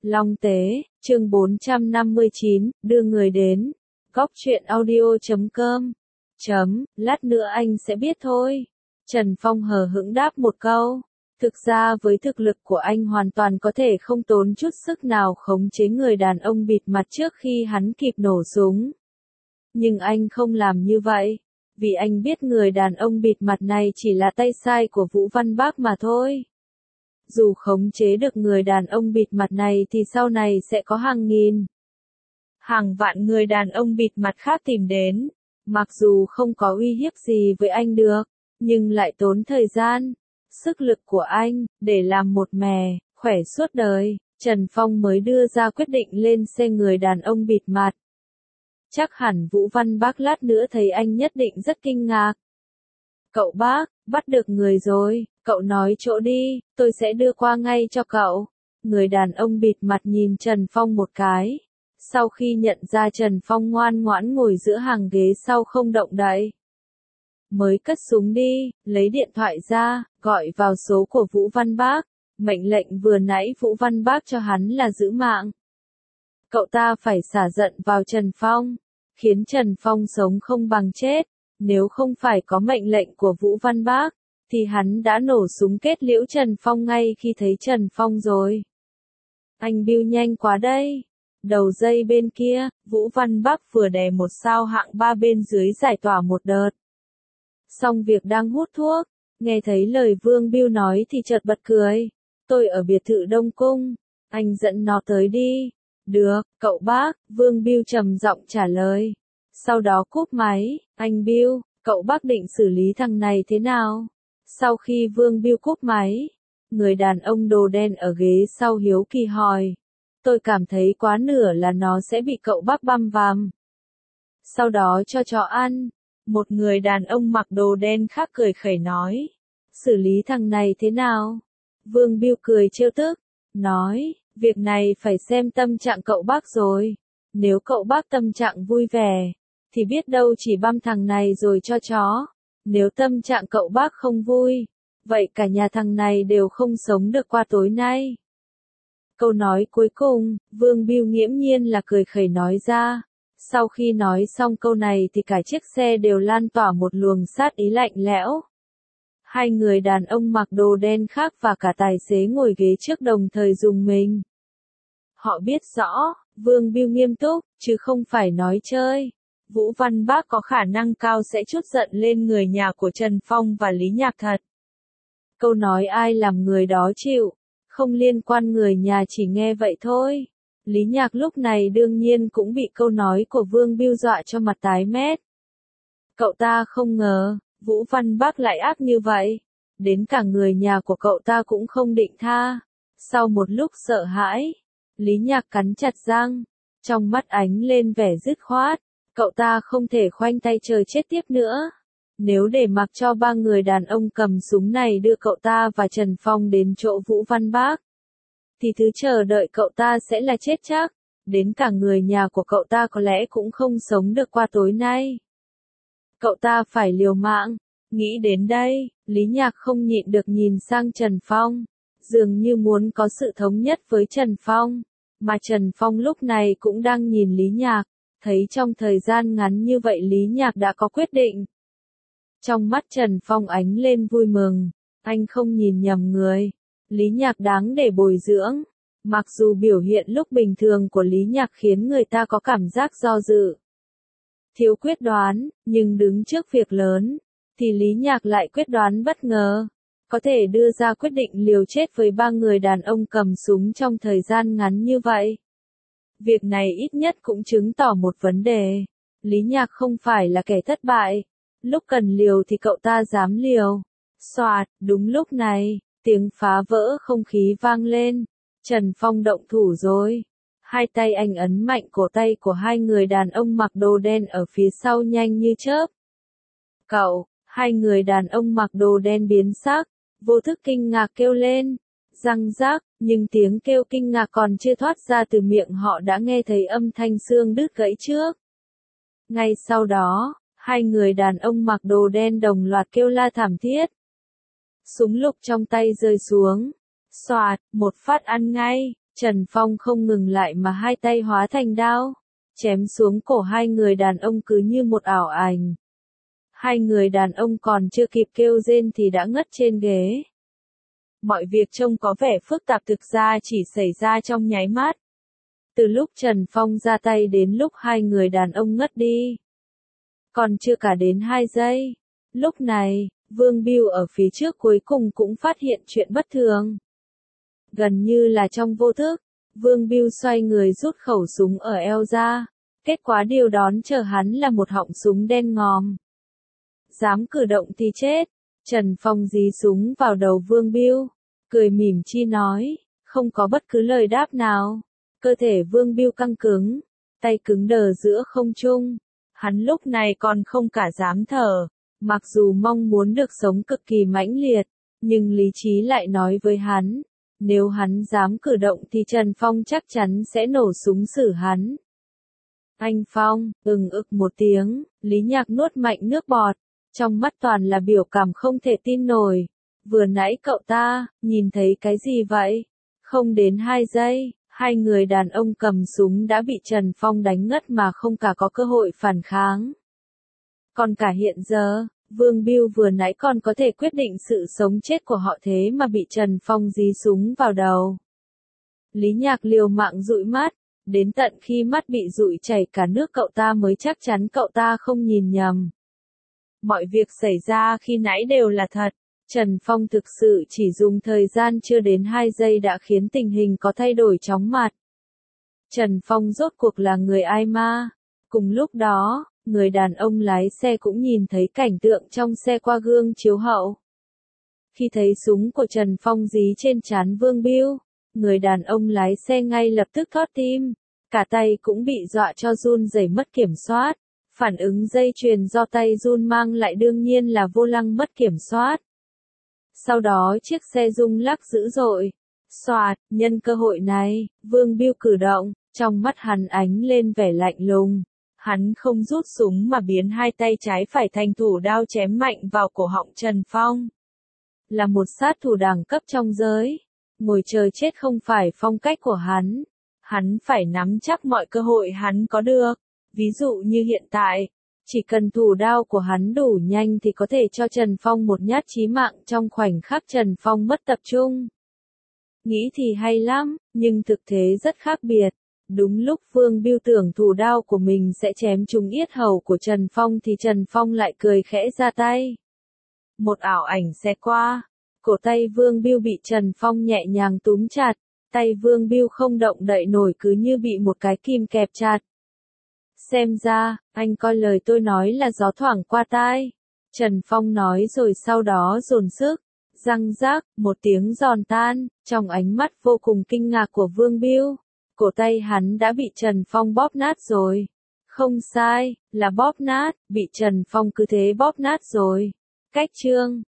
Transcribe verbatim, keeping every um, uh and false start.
Long Tế, chương bốn trăm năm mươi chín, đưa người đến. Góc truyện audio chấm com. Chấm, lát nữa anh sẽ biết thôi. Trần Phong hờ hững đáp một câu. Thực ra với thực lực của anh hoàn toàn có thể không tốn chút sức nào khống chế người đàn ông bịt mặt trước khi hắn kịp nổ súng. Nhưng anh không làm như vậy. Vì anh biết người đàn ông bịt mặt này chỉ là tay sai của Vũ Văn Bác mà thôi. Dù khống chế được người đàn ông bịt mặt này thì sau này sẽ có hàng nghìn, hàng vạn người đàn ông bịt mặt khác tìm đến. Mặc dù không có uy hiếp gì với anh được, nhưng lại tốn thời gian, sức lực của anh, để làm một mè, khỏe suốt đời. Trần Phong mới đưa ra quyết định lên xe người đàn ông bịt mặt. Chắc hẳn Vũ Văn Bác lát nữa thấy anh nhất định rất kinh ngạc. Cậu bác, bắt được người rồi, cậu nói chỗ đi, tôi sẽ đưa qua ngay cho cậu. Người đàn ông bịt mặt nhìn Trần Phong một cái. Sau khi nhận ra Trần Phong ngoan ngoãn ngồi giữa hàng ghế sau không động đậy, mới cất súng đi, lấy điện thoại ra, gọi vào số của Vũ Văn Bác. Mệnh lệnh vừa nãy Vũ Văn Bác cho hắn là giữ mạng. Cậu ta phải xả giận vào Trần Phong, khiến Trần Phong sống không bằng chết. Nếu không phải có mệnh lệnh của Vũ Văn Bác, thì hắn đã nổ súng kết liễu Trần Phong ngay khi thấy Trần Phong rồi. Anh Bill nhanh quá đây. Đầu dây bên kia, Vũ Văn Bác vừa đè một sao hạng ba bên dưới giải tỏa một đợt. Xong việc đang hút thuốc, nghe thấy lời Vương Bill nói thì chợt bật cười. Tôi ở biệt thự Đông Cung, anh dẫn nó tới đi. Được, cậu bác, Vương Bill trầm giọng trả lời. Sau đó cúp máy. Anh Bill, cậu bác định xử lý thằng này thế nào? Sau khi Vương Bill cúp máy, người đàn ông đồ đen ở ghế sau hiếu kỳ hỏi. Tôi cảm thấy quá nửa là nó sẽ bị cậu bác băm vằm. Sau đó cho chó ăn. Một người đàn ông mặc đồ đen khác cười khẩy nói. Xử lý thằng này thế nào? Vương Bill cười trêu tức, nói, việc này phải xem tâm trạng cậu bác rồi. Nếu cậu bác tâm trạng vui vẻ, thì biết đâu chỉ băm thằng này rồi cho chó. Nếu tâm trạng cậu bác không vui, vậy cả nhà thằng này đều không sống được qua tối nay. Câu nói cuối cùng, Vương Bill nghiễm nhiên là cười khẩy nói ra. Sau khi nói xong câu này thì cả chiếc xe đều lan tỏa một luồng sát ý lạnh lẽo. Hai người đàn ông mặc đồ đen khác và cả tài xế ngồi ghế trước đồng thời rùng mình. Họ biết rõ, Vương Bill nghiêm túc, chứ không phải nói chơi. Vũ Văn Bác có khả năng cao sẽ trút giận lên người nhà của Trần Phong và Lý Nhạc thật. Câu nói ai làm người đó chịu, không liên quan người nhà chỉ nghe vậy thôi. Lý Nhạc lúc này đương nhiên cũng bị câu nói của Vương Bill dọa cho mặt tái mét. Cậu ta không ngờ, Vũ Văn Bác lại ác như vậy. Đến cả người nhà của cậu ta cũng không định tha. Sau một lúc sợ hãi, Lý Nhạc cắn chặt răng, trong mắt ánh lên vẻ dứt khoát. Cậu ta không thể khoanh tay chờ chết tiếp nữa. Nếu để mặc cho ba người đàn ông cầm súng này đưa cậu ta và Trần Phong đến chỗ Vũ Văn Bác, thì thứ chờ đợi cậu ta sẽ là chết chắc. Đến cả người nhà của cậu ta có lẽ cũng không sống được qua tối nay. Cậu ta phải liều mạng. Nghĩ đến đây, Lý Nhạc không nhịn được nhìn sang Trần Phong. Dường như muốn có sự thống nhất với Trần Phong. Mà Trần Phong lúc này cũng đang nhìn Lý Nhạc. Thấy trong thời gian ngắn như vậy Lý Nhạc đã có quyết định. Trong mắt Trần Phong ánh lên vui mừng. Anh không nhìn nhầm người. Lý Nhạc đáng để bồi dưỡng. Mặc dù biểu hiện lúc bình thường của Lý Nhạc khiến người ta có cảm giác do dự, thiếu quyết đoán, nhưng đứng trước việc lớn, thì Lý Nhạc lại quyết đoán bất ngờ. Có thể đưa ra quyết định liều chết với ba người đàn ông cầm súng trong thời gian ngắn như vậy. Việc này ít nhất cũng chứng tỏ một vấn đề. Lý Nhạc không phải là kẻ thất bại. Lúc cần liều thì cậu ta dám liều. Soạt, đúng lúc này, tiếng phá vỡ không khí vang lên. Trần Phong động thủ rồi. Hai tay anh ấn mạnh cổ tay của hai người đàn ông mặc đồ đen ở phía sau nhanh như chớp. Cậu, hai người đàn ông mặc đồ đen biến sắc, vô thức kinh ngạc kêu lên. Răng rác, nhưng tiếng kêu kinh ngạc còn chưa thoát ra từ miệng họ đã nghe thấy âm thanh xương đứt gãy trước. Ngay sau đó, hai người đàn ông mặc đồ đen đồng loạt kêu la thảm thiết. Súng lục trong tay rơi xuống. Soạt, một phát ăn ngay. Trần Phong không ngừng lại mà hai tay hóa thành đao, chém xuống cổ hai người đàn ông cứ như một ảo ảnh. Hai người đàn ông còn chưa kịp kêu rên thì đã ngất trên ghế. Mọi việc trông có vẻ phức tạp thực ra chỉ xảy ra trong nháy mắt. Từ lúc Trần Phong ra tay đến lúc hai người đàn ông ngất đi. Còn chưa cả đến hai giây. Lúc này, Vương Bưu ở phía trước cuối cùng cũng phát hiện chuyện bất thường. Gần như là trong vô thức, Vương Bưu xoay người rút khẩu súng ở eo ra. Kết quả điều đón chờ hắn là một họng súng đen ngòm. Dám cử động thì chết. Trần Phong dí súng vào đầu Vương Bưu, cười mỉm chi nói, không có bất cứ lời đáp nào. Cơ thể Vương Bưu căng cứng, tay cứng đờ giữa không trung. Hắn lúc này còn không cả dám thở, mặc dù mong muốn được sống cực kỳ mãnh liệt, nhưng lý trí lại nói với hắn, nếu hắn dám cử động thì Trần Phong chắc chắn sẽ nổ súng xử hắn. Anh Phong, ừng ực một tiếng, Lý Nhạc nuốt mạnh nước bọt, trong mắt toàn là biểu cảm không thể tin nổi. Vừa nãy cậu ta, nhìn thấy cái gì vậy? Không đến hai giây, hai người đàn ông cầm súng đã bị Trần Phong đánh ngất mà không cả có cơ hội phản kháng. Còn cả hiện giờ, Vương Bưu vừa nãy còn có thể quyết định sự sống chết của họ thế mà bị Trần Phong dí súng vào đầu. Lý Nhạc liều mạng dụi mắt, đến tận khi mắt bị dụi chảy cả nước cậu ta mới chắc chắn cậu ta không nhìn nhầm. Mọi việc xảy ra khi nãy đều là thật. Trần Phong thực sự chỉ dùng thời gian chưa đến hai giây đã khiến tình hình có thay đổi chóng mặt. Trần Phong rốt cuộc là người ai ma? Cùng lúc đó, người đàn ông lái xe cũng nhìn thấy cảnh tượng trong xe qua gương chiếu hậu. Khi thấy súng của Trần Phong dí trên trán Vương Bưu, người đàn ông lái xe ngay lập tức thót tim, cả tay cũng bị dọa cho run rẩy mất kiểm soát. Phản ứng dây chuyền do tay run mang lại đương nhiên là vô lăng mất kiểm soát. Sau đó chiếc xe rung lắc dữ dội. Xoạt, nhân cơ hội này, Vương Bưu cử động, trong mắt hắn ánh lên vẻ lạnh lùng. Hắn không rút súng mà biến hai tay trái phải thành thủ đao chém mạnh vào cổ họng Trần Phong. Là một sát thủ đẳng cấp trong giới. Ngồi chờ chết không phải phong cách của hắn. Hắn phải nắm chắc mọi cơ hội hắn có được. Ví dụ như hiện tại, chỉ cần thủ đao của hắn đủ nhanh thì có thể cho Trần Phong một nhát chí mạng trong khoảnh khắc Trần Phong mất tập trung. Nghĩ thì hay lắm, nhưng thực tế rất khác biệt. Đúng lúc Vương Bưu tưởng thủ đao của mình sẽ chém trúng yết hầu của Trần Phong thì Trần Phong lại cười khẽ ra tay. Một ảo ảnh xẹt qua, cổ tay Vương Bưu bị Trần Phong nhẹ nhàng túm chặt, tay Vương Bưu không động đậy nổi cứ như bị một cái kim kẹp chặt. Xem ra, anh coi lời tôi nói là gió thoảng qua tai. Trần Phong nói rồi sau đó dồn sức. Răng rác, một tiếng giòn tan, trong ánh mắt vô cùng kinh ngạc của Vương Bưu. Cổ tay hắn đã bị Trần Phong bóp nát rồi. Không sai, là bóp nát, bị Trần Phong cứ thế bóp nát rồi. Cách chương